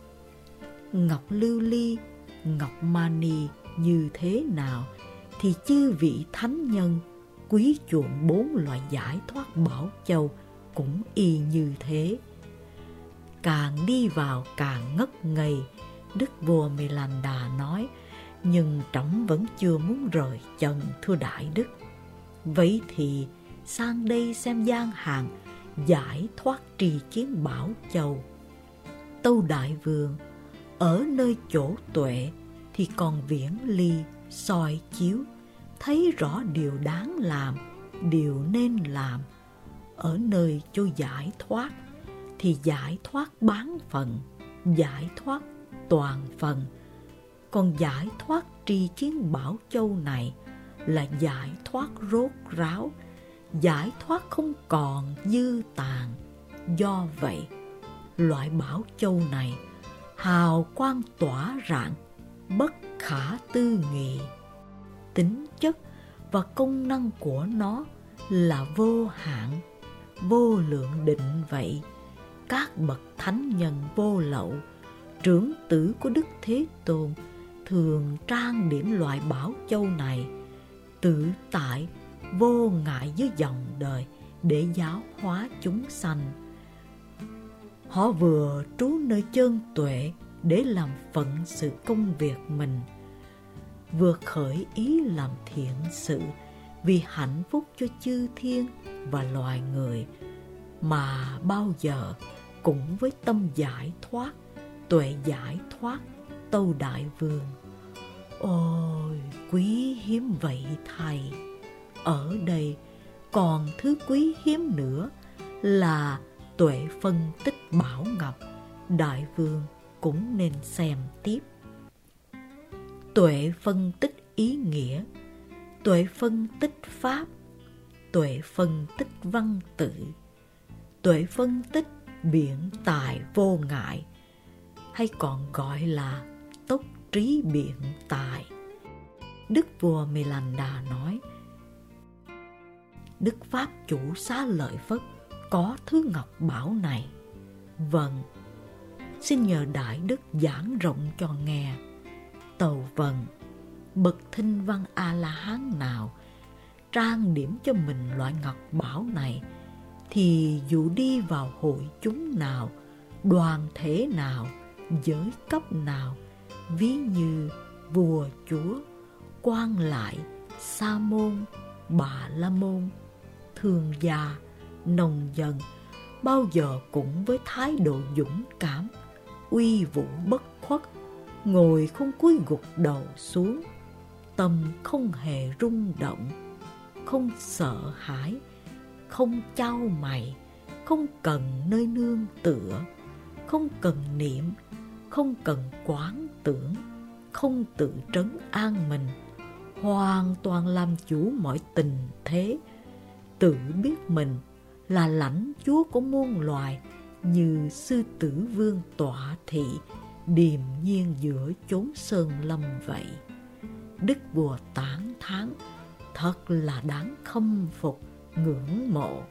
ngọc lưu ly, ngọc mani như thế nào thì chư vị thánh nhân quý chuộng bốn loại giải thoát bảo châu cũng y như thế. Càng đi vào càng ngất ngây. Đức vua Melanda nói: nhưng trẫm vẫn chưa muốn rời chân, thưa đại đức. Vậy thì sang đây xem gian hàng giải thoát tri kiến bảo châu. Tâu đại vương, ở nơi chỗ tuệ thì còn viễn ly soi chiếu, thấy rõ điều đáng làm, điều nên làm. Ở nơi chỗ giải thoát thì giải thoát bán phần, giải thoát toàn phần. Còn giải thoát tri kiến bảo châu này là giải thoát rốt ráo, giải thoát không còn dư tàn. Do vậy, loại bảo châu này hào quang tỏa rạng, bất khả tư nghị. Tính chất và công năng của nó là vô hạn, vô lượng định vậy. Các bậc thánh nhân vô lậu, trưởng tử của Đức Thế Tôn thường trang điểm loại bảo châu này, tự tại vô ngại với dòng đời để giáo hóa chúng sanh. Họ vừa trú nơi chân tuệ để làm phận sự công việc mình, vừa khởi ý làm thiện sự vì hạnh phúc cho chư thiên và loài người, mà bao giờ cũng với tâm giải thoát, tuệ giải thoát. Tâu đại vương, Ôi, quý hiếm vậy thầy. Ở đây còn thứ quý hiếm nữa là tuệ phân tích Bảo Ngọc. Đại vương cũng nên xem tiếp. Tuệ phân tích ý nghĩa, tuệ phân tích pháp, tuệ phân tích văn tự, tuệ phân tích biện tài vô ngại, hay còn gọi là tốc trí biện tài. Đức vua Melanda nói: Đức Pháp chủ Xá Lợi Phất có thứ ngọc bảo này. Vâng, xin nhờ Đại Đức giảng rộng cho nghe. Tâu vâng, bậc thinh văn A-la-hán nào trang điểm cho mình loại ngọc bảo này, thì dù đi vào hội chúng nào, đoàn thể nào, giới cấp nào, ví như vua chúa, quan lại, sa môn, bà la môn, thương gia, nông dân, bao giờ cũng với thái độ dũng cảm, uy vũ bất khuất, ngồi không cúi gục đầu xuống, tâm không hề rung động, không sợ hãi, không chau mày, không cần nơi nương tựa, không cần niệm, không cần quán tưởng, không tự trấn an mình, hoàn toàn làm chủ mọi tình thế, tự biết mình là lãnh chúa của muôn loài, như sư tử vương tọa thị, điềm nhiên giữa chốn sơn lâm vậy. Đức vua tán thán, thật là đáng khâm phục, ngưỡng mộ.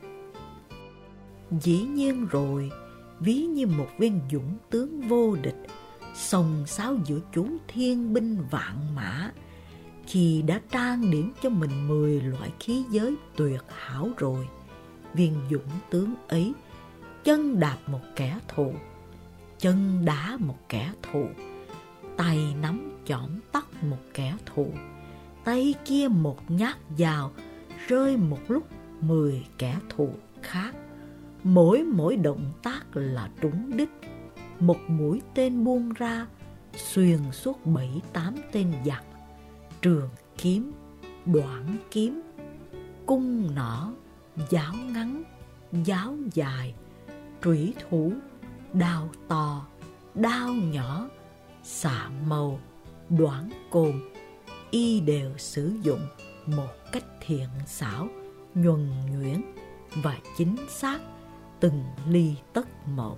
Dĩ nhiên rồi, ví như một viên dũng tướng vô địch, xông xáo giữa chốn thiên binh vạn mã, khi đã trang điểm cho mình mười loại khí giới tuyệt hảo rồi, viên dũng tướng ấy chân đạp một kẻ thù, chân đá một kẻ thù, tay nắm chỏm tắt một kẻ thù, tay kia một nhát dao rơi một lúc mười kẻ thù khác. Mỗi mỗi động tác là trúng đích, một mũi tên buông ra xuyên suốt bảy tám tên giặc. Trường kiếm, đoạn kiếm, cung nỏ, giáo ngắn, giáo dài, trủy thủ, đao to, đao nhỏ, xạ mâu, đoản côn, y đều sử dụng một cách thiện xảo, nhuần nhuyễn và chính xác từng ly tất một.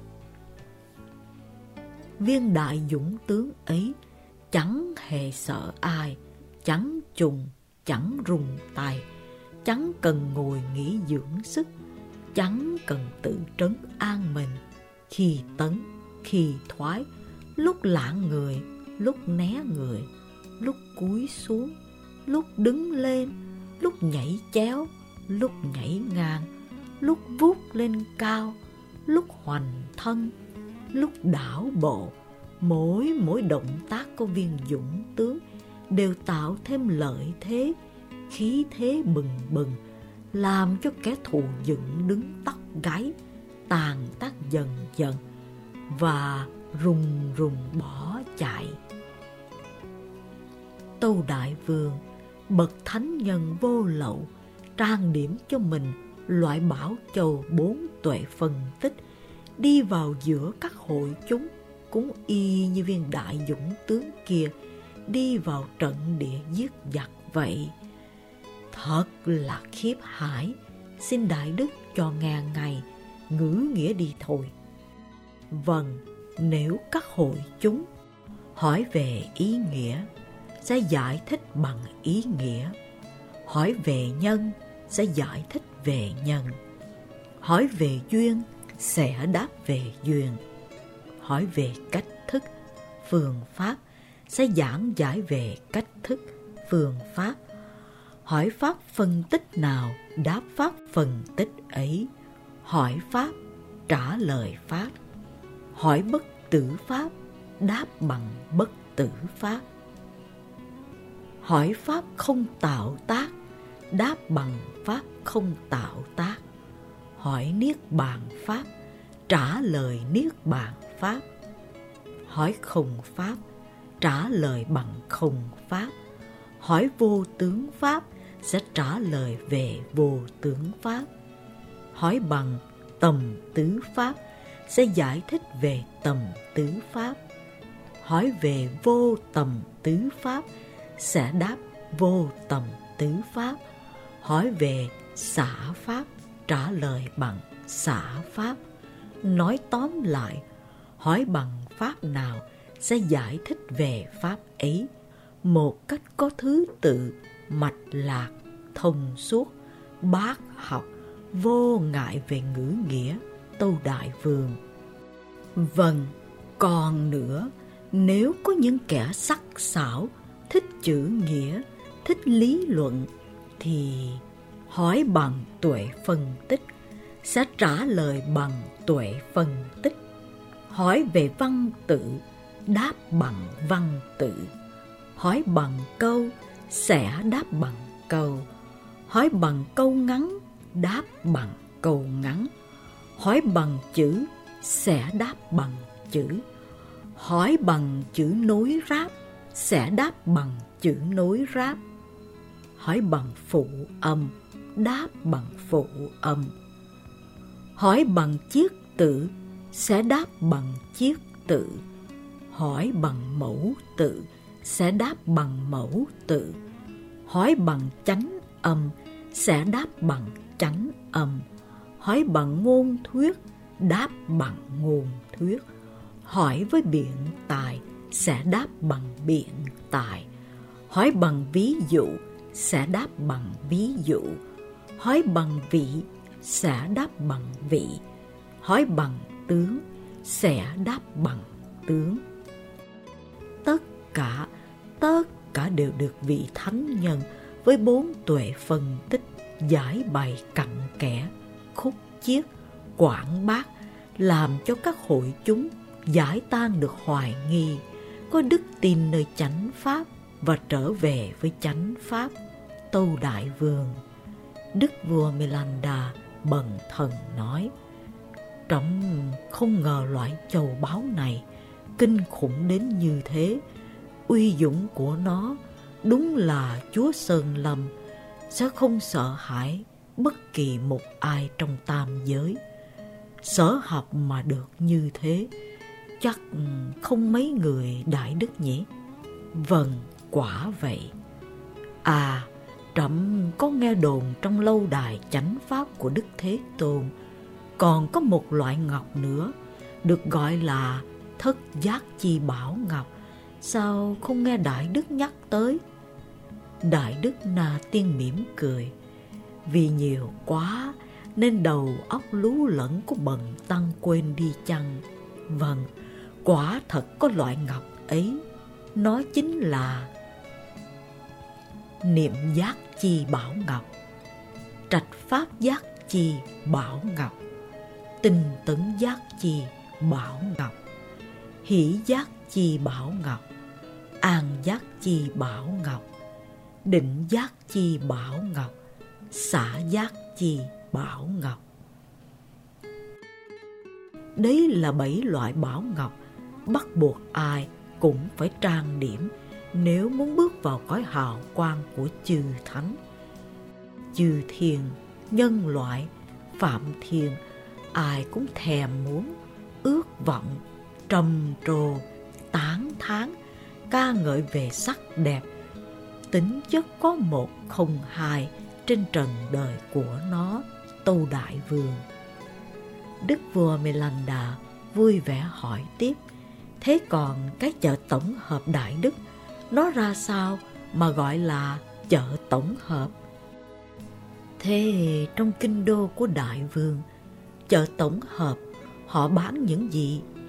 Viên đại dũng tướng ấy chẳng hề sợ ai, chẳng trùng, chẳng rùng tay, chẳng cần ngồi nghỉ dưỡng sức, chẳng cần tự trấn an mình, khi tấn, khi thoái, lúc lạng người, lúc né người, lúc cúi xuống, lúc đứng lên, lúc nhảy chéo, lúc nhảy ngang, lúc vút lên cao, lúc hoành thân, lúc đảo bộ. Mỗi mỗi động tác của viên dũng tướng đều tạo thêm lợi thế, khí thế bừng bừng, làm cho kẻ thù dựng đứng tóc gáy, tàn tác dần dần và rùng rùng bỏ chạy. Tâu Đại Vương, bậc thánh nhân vô lậu, trang điểm cho mình loại bảo châu bốn tuệ phân tích, đi vào giữa các hội chúng cũng y như viên đại dũng tướng kia đi vào trận địa giết giặc vậy. Thật là khiếp hãi, xin Đại Đức cho ngàn ngày ngữ nghĩa đi thôi. Vâng, nếu các hội chúng hỏi về ý nghĩa, sẽ giải thích bằng ý nghĩa. Hỏi về nhân, sẽ giải thích về nhân. Hỏi về duyên, sẽ đáp về duyên. Hỏi về cách thức, phương pháp, sẽ giảng giải về cách thức, phương pháp. Hỏi pháp phân tích nào, đáp pháp phân tích ấy. Hỏi pháp, trả lời pháp. Hỏi bất tử pháp, đáp bằng bất tử pháp. Hỏi pháp không tạo tác, đáp bằng pháp không tạo tác. Hỏi niết bàn pháp, trả lời niết bàn pháp. Hỏi không pháp, trả lời bằng không pháp. Hỏi vô tướng pháp sẽ trả lời về vô tướng pháp. Hỏi bằng tầm tứ pháp sẽ giải thích về tầm tứ pháp. Hỏi về vô tầm tứ pháp sẽ đáp vô tầm tứ pháp. Hỏi về xả pháp trả lời bằng xả pháp. Nói tóm lại, hỏi bằng pháp nào sẽ giải thích về pháp ấy một cách có thứ tự, mạch lạc, thông suốt, bác học, vô ngại về ngữ nghĩa, Tâu Đại Vương. Vâng, còn nữa, nếu có những kẻ sắc sảo, thích chữ nghĩa, thích lý luận, thì hỏi bằng tuệ phân tích sẽ trả lời bằng tuệ phân tích. Hỏi về văn tự, đáp bằng văn tự. Hỏi bằng câu, sẽ đáp bằng câu. Hỏi bằng câu ngắn, đáp bằng câu ngắn. Hỏi bằng chữ, sẽ đáp bằng chữ. Hỏi bằng chữ nối ráp, sẽ đáp bằng chữ nối ráp. Hỏi bằng phụ âm, đáp bằng phụ âm. Hỏi bằng chiết tự, sẽ đáp bằng chiết tự. Hỏi bằng mẫu tự, sẽ đáp bằng mẫu tự. Hỏi bằng chánh âm, sẽ đáp bằng chánh âm. Hỏi bằng ngôn thuyết, đáp bằng ngôn thuyết. Hỏi với biện tài, sẽ đáp bằng biện tài. Hỏi bằng ví dụ, sẽ đáp bằng ví dụ. Hỏi bằng vị, sẽ đáp bằng vị. Hỏi bằng tướng, sẽ đáp bằng tướng. Tất cả, tất cả đều được vị thánh nhân với bốn tuệ phân tích giải bày cặn kẽ, khúc chiết, quảng bác, làm cho các hội chúng giải tan được hoài nghi, có đức tin nơi chánh pháp và trở về với chánh pháp, Tâu Đại Vương. Đức vua Milanda bần thần nói: Trẫm không ngờ loại châu báu này kinh khủng đến như thế. Uy dũng của nó đúng là Chúa Sơn Lâm sẽ không sợ hãi bất kỳ một ai trong tam giới. Sở học mà được như thế, chắc không mấy người đại đức nhỉ? Vâng, quả vậy. À, trẫm có nghe đồn trong lâu đài chánh pháp của Đức Thế Tôn còn có một loại ngọc nữa, được gọi là thất giác chi bảo ngọc. Sao không nghe đại đức nhắc tới? Đại đức Na Tiên mỉm cười: Vì nhiều quá nên đầu óc lú lẫn của bần tăng quên đi chăng? Vâng, quả thật có loại ngọc ấy. Nó chính là niệm giác chi bảo ngọc, trạch pháp giác chi bảo ngọc, tinh tấn giác chi bảo ngọc, hỷ giác chi bảo ngọc, an giác chi bảo ngọc, định giác chi bảo ngọc, xả giác chi bảo ngọc. Đấy là bảy loại bảo ngọc bắt buộc ai cũng phải trang điểm nếu muốn bước vào cõi hào quang của chư thánh. Chư thiên, nhân loại, phạm thiên, ai cũng thèm muốn, ước vọng, trầm trồ, tán thán, ca ngợi về sắc đẹp, tính chất có một không hai trên trần đời của nó, Tâu Đại Vương. Đức vua Milanda vui vẻ hỏi tiếp: Thế còn cái chợ tổng hợp đại đức, nó ra sao mà gọi là chợ tổng hợp? Thế trong kinh đô của Đại Vương, chợ tổng hợp họ bán những gì